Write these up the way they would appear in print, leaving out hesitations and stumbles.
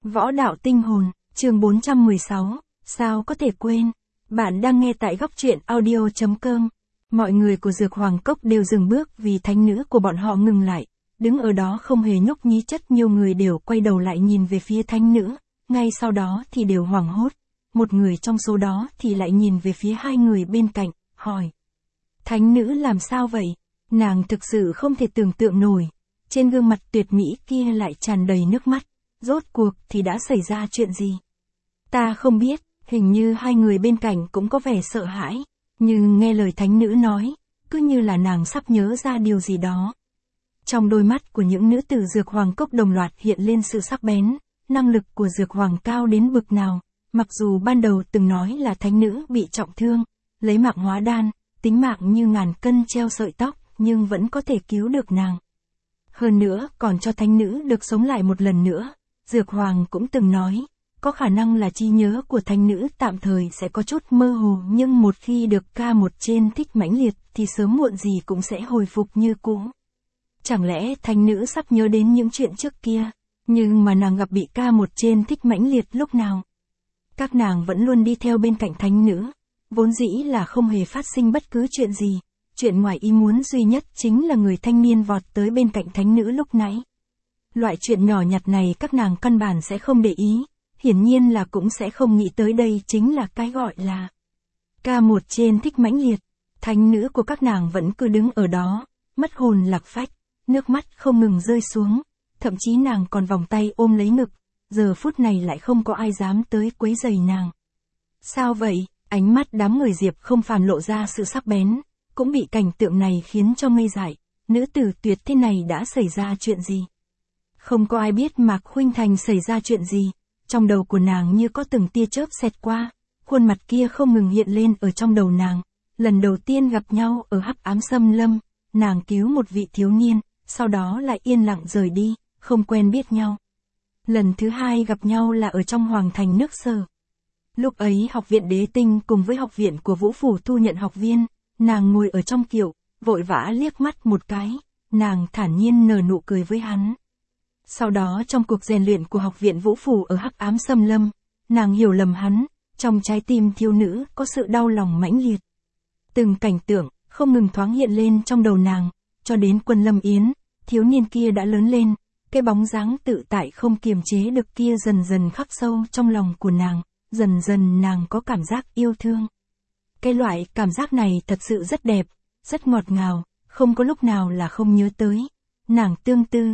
Võ đạo tinh hồn, chương 416, sao có thể quên. Bạn đang nghe tại góc truyện audio.com. Mọi người của Dược Hoàng Cốc đều dừng bước vì thánh nữ của bọn họ ngừng lại, đứng ở đó không hề nhúc nhích. Rất nhiều người đều quay đầu lại nhìn về phía thánh nữ, ngay sau đó thì đều hoảng hốt. Một người trong số đó thì lại nhìn về phía hai người bên cạnh, hỏi. Thánh nữ làm sao vậy? Nàng thực sự không thể tưởng tượng nổi. Trên gương mặt tuyệt mỹ kia lại tràn đầy nước mắt. Rốt cuộc thì đã xảy ra chuyện gì? Ta không biết, hình như hai người bên cạnh cũng có vẻ sợ hãi. Nhưng nghe lời thánh nữ nói, cứ như là nàng sắp nhớ ra điều gì đó. Trong đôi mắt của những nữ tử Dược Hoàng Cốc đồng loạt hiện lên sự sắc bén. Năng lực của Dược Hoàng cao đến bực nào. Mặc dù ban đầu từng nói là thánh nữ bị trọng thương, lấy mạng hóa đan, tính mạng như ngàn cân treo sợi tóc, nhưng vẫn có thể cứu được nàng. Hơn nữa còn cho thánh nữ được sống lại một lần nữa. Dược Hoàng cũng từng nói, có khả năng là trí nhớ của thánh nữ tạm thời sẽ có chút mơ hồ, nhưng một khi được K1 trên thích mãnh liệt thì sớm muộn gì cũng sẽ hồi phục như cũ. Chẳng lẽ thánh nữ sắp nhớ đến những chuyện trước kia, nhưng mà nàng gặp bị K1 trên thích mãnh liệt lúc nào? Các nàng vẫn luôn đi theo bên cạnh thánh nữ, vốn dĩ là không hề phát sinh bất cứ chuyện gì. Chuyện ngoài ý muốn duy nhất chính là người thanh niên vọt tới bên cạnh thánh nữ lúc nãy. Loại chuyện nhỏ nhặt này các nàng căn bản sẽ không để ý, hiển nhiên là cũng sẽ không nghĩ tới đây chính là cái gọi là K1 trên thích mãnh liệt. Thánh nữ của các nàng vẫn cứ đứng ở đó, mất hồn lạc phách, nước mắt không ngừng rơi xuống, thậm chí nàng còn vòng tay ôm lấy ngực, giờ phút này lại không có ai dám tới quấy rầy nàng. Sao vậy? Ánh mắt đám người Diệp Không Phàm lộ ra sự sắc bén, cũng bị cảnh tượng này khiến cho ngây dại. Nữ tử tuyệt thế này đã xảy ra chuyện gì? Không có ai biết Mạc Khuynh Thành xảy ra chuyện gì. Trong đầu của nàng như có từng tia chớp xẹt qua, khuôn mặt kia không ngừng hiện lên ở trong đầu nàng. Lần đầu tiên gặp nhau ở Hắc Ám Xâm Lâm, nàng cứu một vị thiếu niên, sau đó lại yên lặng rời đi, không quen biết nhau. Lần thứ hai gặp nhau là ở trong Hoàng Thành nước Sở. Lúc ấy Học viện Đế Tinh cùng với Học viện của Vũ Phủ thu nhận học viên, nàng ngồi ở trong kiệu, vội vã liếc mắt một cái, nàng thản nhiên nở nụ cười với hắn. Sau đó trong cuộc rèn luyện của Học viện Vũ Phủ ở Hắc Ám Xâm Lâm, nàng hiểu lầm hắn, trong trái tim thiếu nữ có sự đau lòng mãnh liệt. Từng cảnh tượng không ngừng thoáng hiện lên trong đầu nàng, cho đến Quân Lâm Yến, thiếu niên kia đã lớn lên, cái bóng dáng tự tại không kiềm chế được kia dần dần khắc sâu trong lòng của nàng, dần dần nàng có cảm giác yêu thương. Cái loại cảm giác này thật sự rất đẹp, rất ngọt ngào, không có lúc nào là không nhớ tới. Nàng tương tư.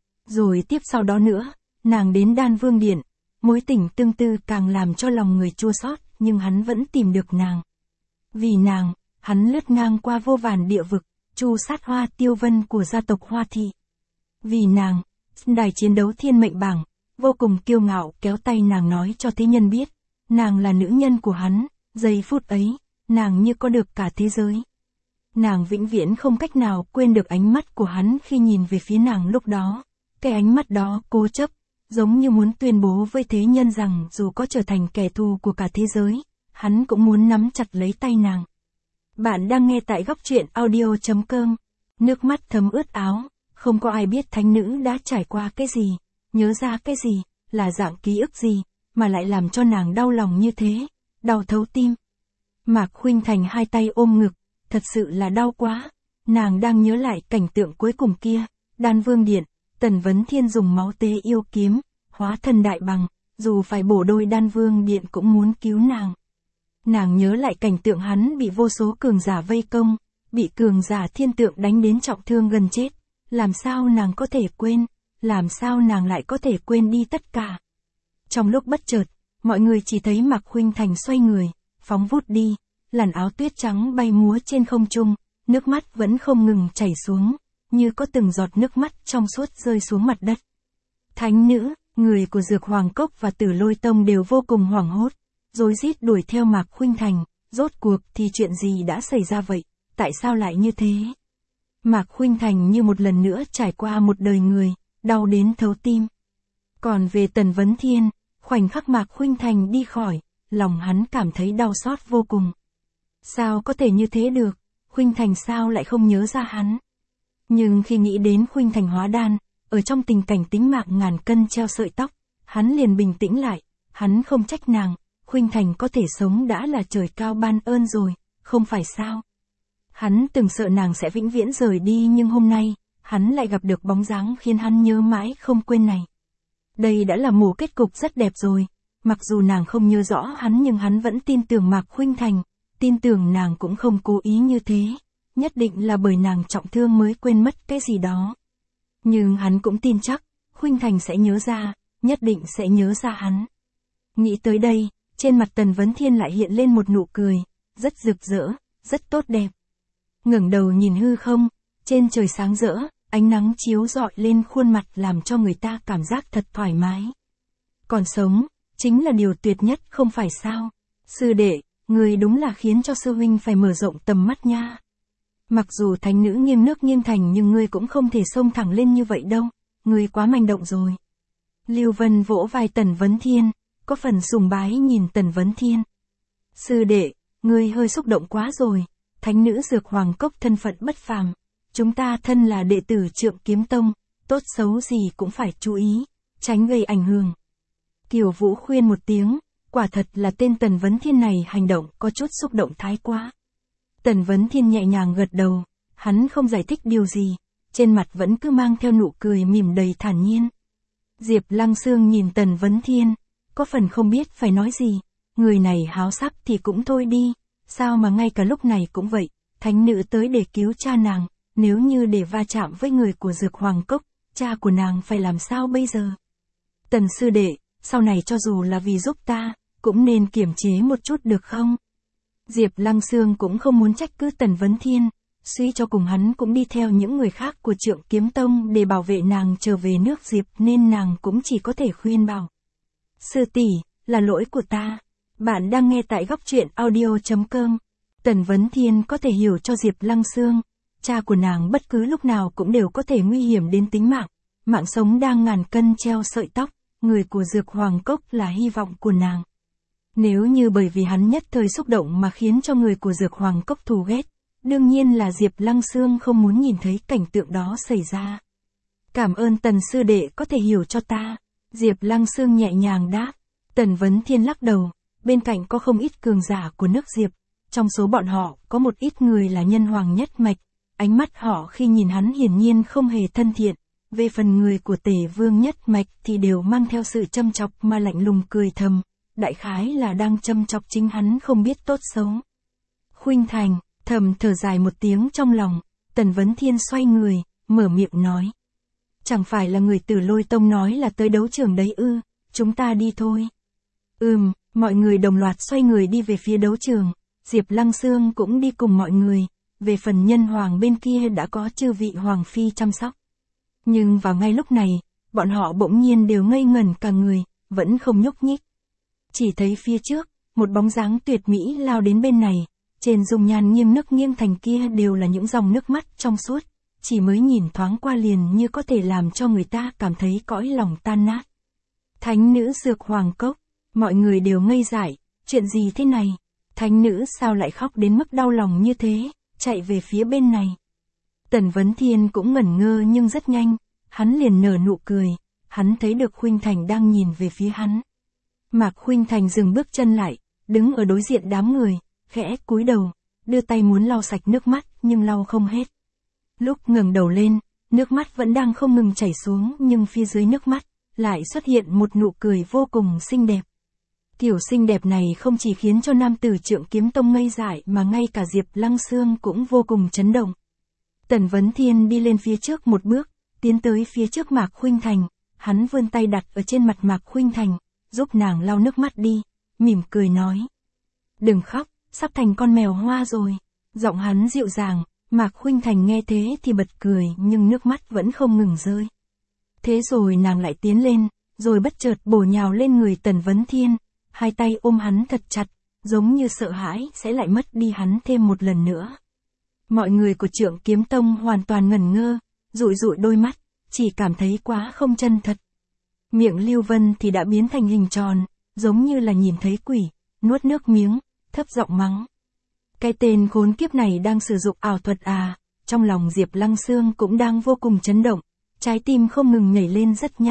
Rồi tiếp sau đó nữa, nàng đến Đan Vương Điện, mối tình tương tư càng làm cho lòng người chua xót, nhưng hắn vẫn tìm được nàng. Vì nàng, hắn lướt ngang qua vô vàn địa vực, tru sát Hoa Tiêu Vân của gia tộc Hoa Thị. Vì nàng, đài chiến đấu thiên mệnh bảng, vô cùng kiêu ngạo kéo tay nàng nói cho thế nhân biết, nàng là nữ nhân của hắn. Giây phút ấy, nàng như có được cả thế giới. Nàng vĩnh viễn không cách nào quên được ánh mắt của hắn khi nhìn về phía nàng lúc đó. Cái ánh mắt đó cố chấp, giống như muốn tuyên bố với thế nhân rằng dù có trở thành kẻ thù của cả thế giới, hắn cũng muốn nắm chặt lấy tay nàng. Bạn đang nghe tại góc truyện audio.com. Nước mắt thấm ướt áo, không có ai biết thánh nữ đã trải qua cái gì, nhớ ra cái gì, là dạng ký ức gì, mà lại làm cho nàng đau lòng như thế, đau thấu tim. Mạc Khuynh Thành hai tay ôm ngực, thật sự là đau quá. Nàng đang nhớ lại cảnh tượng cuối cùng kia, Đan Vương Điện, Tần Vấn Thiên dùng máu tế yêu kiếm, hóa thân đại bằng, dù phải bổ đôi Đan Vương Điện cũng muốn cứu nàng. Nàng nhớ lại cảnh tượng hắn bị vô số cường giả vây công, bị cường giả thiên tượng đánh đến trọng thương gần chết. Làm sao nàng có thể quên, làm sao nàng lại có thể quên đi tất cả. Trong lúc bất chợt, mọi người chỉ thấy Mạc Khuynh Thành xoay người, phóng vút đi, làn áo tuyết trắng bay múa trên không trung, nước mắt vẫn không ngừng chảy xuống, như có từng giọt nước mắt trong suốt rơi xuống mặt đất. Thánh nữ, người của Dược Hoàng Cốc và Tử Lôi Tông đều vô cùng hoảng hốt, rối rít đuổi theo Mạc Khuynh Thành. Rốt cuộc thì chuyện gì đã xảy ra vậy, tại sao lại như thế? Mạc Khuynh Thành như một lần nữa trải qua một đời người, đau đến thấu tim. Còn về Tần Vấn Thiên, khoảnh khắc Mạc Khuynh Thành đi khỏi, lòng hắn cảm thấy đau xót vô cùng. Sao có thể như thế được, Khuynh Thành sao lại không nhớ ra hắn? Nhưng khi nghĩ đến Khuynh Thành hóa đan, ở trong tình cảnh tính mạng ngàn cân treo sợi tóc, hắn liền bình tĩnh lại, hắn không trách nàng, Khuynh Thành có thể sống đã là trời cao ban ơn rồi, không phải sao. Hắn từng sợ nàng sẽ vĩnh viễn rời đi nhưng hôm nay, hắn lại gặp được bóng dáng khiến hắn nhớ mãi không quên này. Đây đã là một kết cục rất đẹp rồi, mặc dù nàng không nhớ rõ hắn nhưng hắn vẫn tin tưởng Mạc Khuynh Thành, tin tưởng nàng cũng không cố ý như thế, nhất định là bởi nàng trọng thương mới quên mất cái gì đó. Nhưng hắn cũng tin chắc, Khuynh Thành sẽ nhớ ra, nhất định sẽ nhớ ra hắn. Nghĩ tới đây, trên mặt Tần Vấn Thiên lại hiện lên một nụ cười, rất rực rỡ, rất tốt đẹp. Ngẩng đầu nhìn hư không, trên trời sáng rỡ, ánh nắng chiếu rọi lên khuôn mặt làm cho người ta cảm giác thật thoải mái. Còn sống, chính là điều tuyệt nhất không phải sao? Sư đệ, người đúng là khiến cho sư huynh phải mở rộng tầm mắt nha. Mặc dù thánh nữ nghiêng nước nghiêng thành nhưng ngươi cũng không thể xông thẳng lên như vậy đâu, ngươi quá manh động rồi. Lưu Vân vỗ vai Tần Vấn Thiên, có phần sùng bái nhìn Tần Vấn Thiên. Sư đệ, ngươi hơi xúc động quá rồi, thánh nữ Dược Hoàng Cốc thân phận bất phàm. Chúng ta thân là đệ tử Trượng Kiếm Tông, tốt xấu gì cũng phải chú ý, tránh gây ảnh hưởng. Kiều Vũ khuyên một tiếng, quả thật là tên Tần Vấn Thiên này hành động có chút xúc động thái quá. Tần Vấn Thiên nhẹ nhàng gật đầu, hắn không giải thích điều gì, trên mặt vẫn cứ mang theo nụ cười mỉm đầy thản nhiên. Diệp Lăng Xương nhìn Tần Vấn Thiên, có phần không biết phải nói gì, người này háo sắc thì cũng thôi đi, sao mà ngay cả lúc này cũng vậy, thánh nữ tới để cứu cha nàng, nếu như để va chạm với người của Dược Hoàng Cốc, cha của nàng phải làm sao bây giờ? Tần sư đệ, sau này cho dù là vì giúp ta, cũng nên kiềm chế một chút được không? Diệp Lăng Xương cũng không muốn trách cứ Tần Vấn Thiên, suy cho cùng hắn cũng đi theo những người khác của Trượng Kiếm Tông để bảo vệ nàng trở về nước Diệp nên nàng cũng chỉ có thể khuyên bảo. Sư tỷ, là lỗi của ta. Bạn đang nghe tại góc truyện audio.com. Tần Vấn Thiên có thể hiểu cho Diệp Lăng Xương, cha của nàng bất cứ lúc nào cũng đều có thể nguy hiểm đến tính mạng, mạng sống đang ngàn cân treo sợi tóc, người của Dược Hoàng Cốc là hy vọng của nàng. Nếu như bởi vì hắn nhất thời xúc động mà khiến cho người của Dược Hoàng Cốc thù ghét, đương nhiên là Diệp Lăng Xương không muốn nhìn thấy cảnh tượng đó xảy ra. Cảm ơn Tần sư đệ có thể hiểu cho ta. Diệp Lăng Xương nhẹ nhàng đáp. Tần Vấn Thiên lắc đầu, bên cạnh có không ít cường giả của nước Diệp, trong số bọn họ có một ít người là nhân hoàng nhất mạch, ánh mắt họ khi nhìn hắn hiển nhiên không hề thân thiện, về phần người của Tề Vương nhất mạch thì đều mang theo sự châm chọc mà lạnh lùng cười thầm, đại khái là đang châm chọc chính hắn không biết tốt xấu. Khuynh Thành, thầm thở dài một tiếng trong lòng, Tần Vấn Thiên xoay người, mở miệng nói. Chẳng phải là người từ Lôi Tông nói là tới đấu trường đấy ư, chúng ta đi thôi. Mọi người đồng loạt xoay người đi về phía đấu trường, Diệp Lăng Xương cũng đi cùng mọi người, về phần nhân hoàng bên kia đã có chư vị hoàng phi chăm sóc. Nhưng vào ngay lúc này, bọn họ bỗng nhiên đều ngây ngẩn cả người, vẫn không nhúc nhích. Chỉ thấy phía trước, một bóng dáng tuyệt mỹ lao đến bên này, trên dung nhan nghiêng nước nghiêng thành kia đều là những dòng nước mắt trong suốt, chỉ mới nhìn thoáng qua liền như có thể làm cho người ta cảm thấy cõi lòng tan nát. Thánh nữ Dược Hoàng Cốc, mọi người đều ngây dại, chuyện gì thế này? Thánh nữ sao lại khóc đến mức đau lòng như thế, chạy về phía bên này. Tần Vấn Thiên cũng ngẩn ngơ nhưng rất nhanh, hắn liền nở nụ cười, hắn thấy được Khuynh Thành đang nhìn về phía hắn. Mạc Khuynh Thành dừng bước chân lại, đứng ở đối diện đám người, khẽ cúi đầu, đưa tay muốn lau sạch nước mắt nhưng lau không hết. Lúc ngẩng đầu lên, nước mắt vẫn đang không ngừng chảy xuống nhưng phía dưới nước mắt, lại xuất hiện một nụ cười vô cùng xinh đẹp. Kiểu xinh đẹp này không chỉ khiến cho nam tử Trượng Kiếm Tông ngây dại mà ngay cả Diệp Lăng Xương cũng vô cùng chấn động. Tần Vấn Thiên đi lên phía trước một bước, tiến tới phía trước Mạc Khuynh Thành, hắn vươn tay đặt ở trên mặt Mạc Khuynh Thành, giúp nàng lau nước mắt đi, mỉm cười nói. Đừng khóc, sắp thành con mèo hoa rồi. Giọng hắn dịu dàng, Mạc Khuynh Thành nghe thế thì bật cười nhưng nước mắt vẫn không ngừng rơi. Thế rồi nàng lại tiến lên, rồi bất chợt bổ nhào lên người Tần Vấn Thiên, hai tay ôm hắn thật chặt, giống như sợ hãi sẽ lại mất đi hắn thêm một lần nữa. Mọi người của Trượng Kiếm Tông hoàn toàn ngẩn ngơ, dụi dụi đôi mắt, chỉ cảm thấy quá không chân thật. Miệng Lưu Vân thì đã biến thành hình tròn, giống như là nhìn thấy quỷ, nuốt nước miếng, thấp giọng mắng. Cái tên khốn kiếp này đang sử dụng ảo thuật à? Trong lòng Diệp Lăng Xương cũng đang vô cùng chấn động, trái tim không ngừng nhảy lên rất nhanh,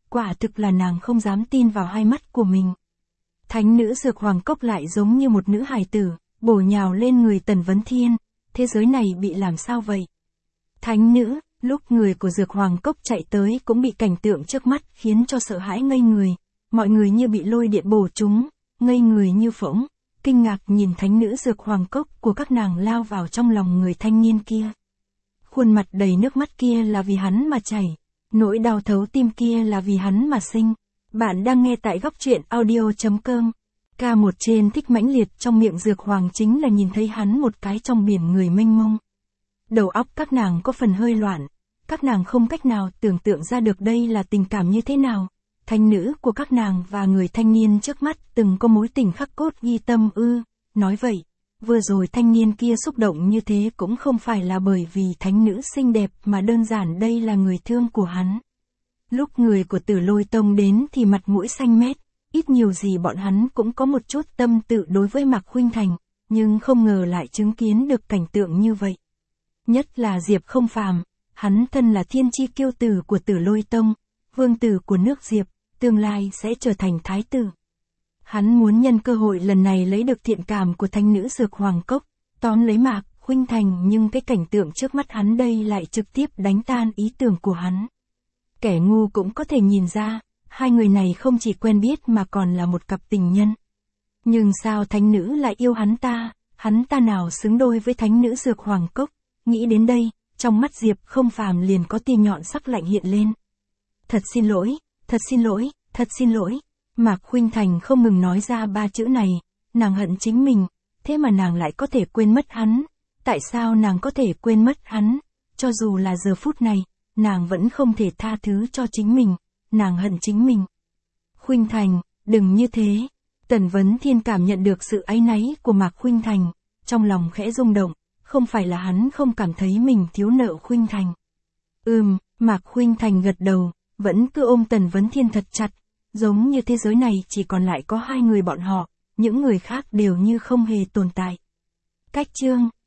quả thực là nàng không dám tin vào hai mắt của mình. Thánh nữ Dược Hoàng Cốc lại giống như một nữ hài tử, bổ nhào lên người Tần Vấn Thiên, thế giới này bị làm sao vậy? Thánh nữ, lúc người của Dược Hoàng Cốc chạy tới cũng bị cảnh tượng trước mắt khiến cho sợ hãi ngây người, mọi người như bị lôi điện bổ chúng, ngây người như phỗng, kinh ngạc nhìn thánh nữ Dược Hoàng Cốc của các nàng lao vào trong lòng người thanh niên kia. Khuôn mặt đầy nước mắt kia là vì hắn mà chảy, nỗi đau thấu tim kia là vì hắn mà sinh. Bạn đang nghe tại góc truyện audio.com. K1 trên thích mãnh liệt trong miệng Dược Hoàng chính là nhìn thấy hắn một cái trong biển người mênh mông. Đầu óc các nàng có phần hơi loạn, các nàng không cách nào tưởng tượng ra được đây là tình cảm như thế nào. Thánh nữ của các nàng và người thanh niên trước mắt từng có mối tình khắc cốt ghi tâm ư? Nói vậy, vừa rồi thanh niên kia xúc động như thế cũng không phải là bởi vì thánh nữ xinh đẹp mà đơn giản đây là người thương của hắn. Lúc người của Tử Lôi Tông đến thì mặt mũi xanh mét, ít nhiều gì bọn hắn cũng có một chút tâm tự đối với Mạc Khuynh Thành, nhưng không ngờ lại chứng kiến được cảnh tượng như vậy. Nhất là Diệp Không Phàm, hắn thân là thiên chi kiêu tử của Tử Lôi Tông, vương tử của nước Diệp, tương lai sẽ trở thành thái tử. Hắn muốn nhân cơ hội lần này lấy được thiện cảm của thánh nữ Dược Hoàng Cốc, tóm lấy Mạc Khuynh Thành, nhưng cái cảnh tượng trước mắt hắn đây lại trực tiếp đánh tan ý tưởng của hắn. Kẻ ngu cũng có thể nhìn ra, hai người này không chỉ quen biết mà còn là một cặp tình nhân. Nhưng sao thánh nữ lại yêu hắn ta nào xứng đôi với thánh nữ Dược Hoàng Cốc? Nghĩ đến đây, trong mắt Diệp Không Phàm liền có tia nhọn sắc lạnh hiện lên. Thật xin lỗi, thật xin lỗi, thật xin lỗi. Mạc Khuynh Thành không ngừng nói ra ba chữ này, nàng hận chính mình, thế mà nàng lại có thể quên mất hắn. Tại sao nàng có thể quên mất hắn? Cho dù là giờ phút này, nàng vẫn không thể tha thứ cho chính mình, nàng hận chính mình. Khuynh Thành, đừng như thế. Tần Vấn Thiên cảm nhận được sự áy náy của Mạc Khuynh Thành, trong lòng khẽ rung động, không phải là hắn không cảm thấy mình thiếu nợ Khuynh Thành. Mạc Khuynh Thành gật đầu, vẫn cứ ôm Tần Vấn Thiên thật chặt, giống như thế giới này chỉ còn lại có hai người bọn họ, những người khác đều như không hề tồn tại. Cách chương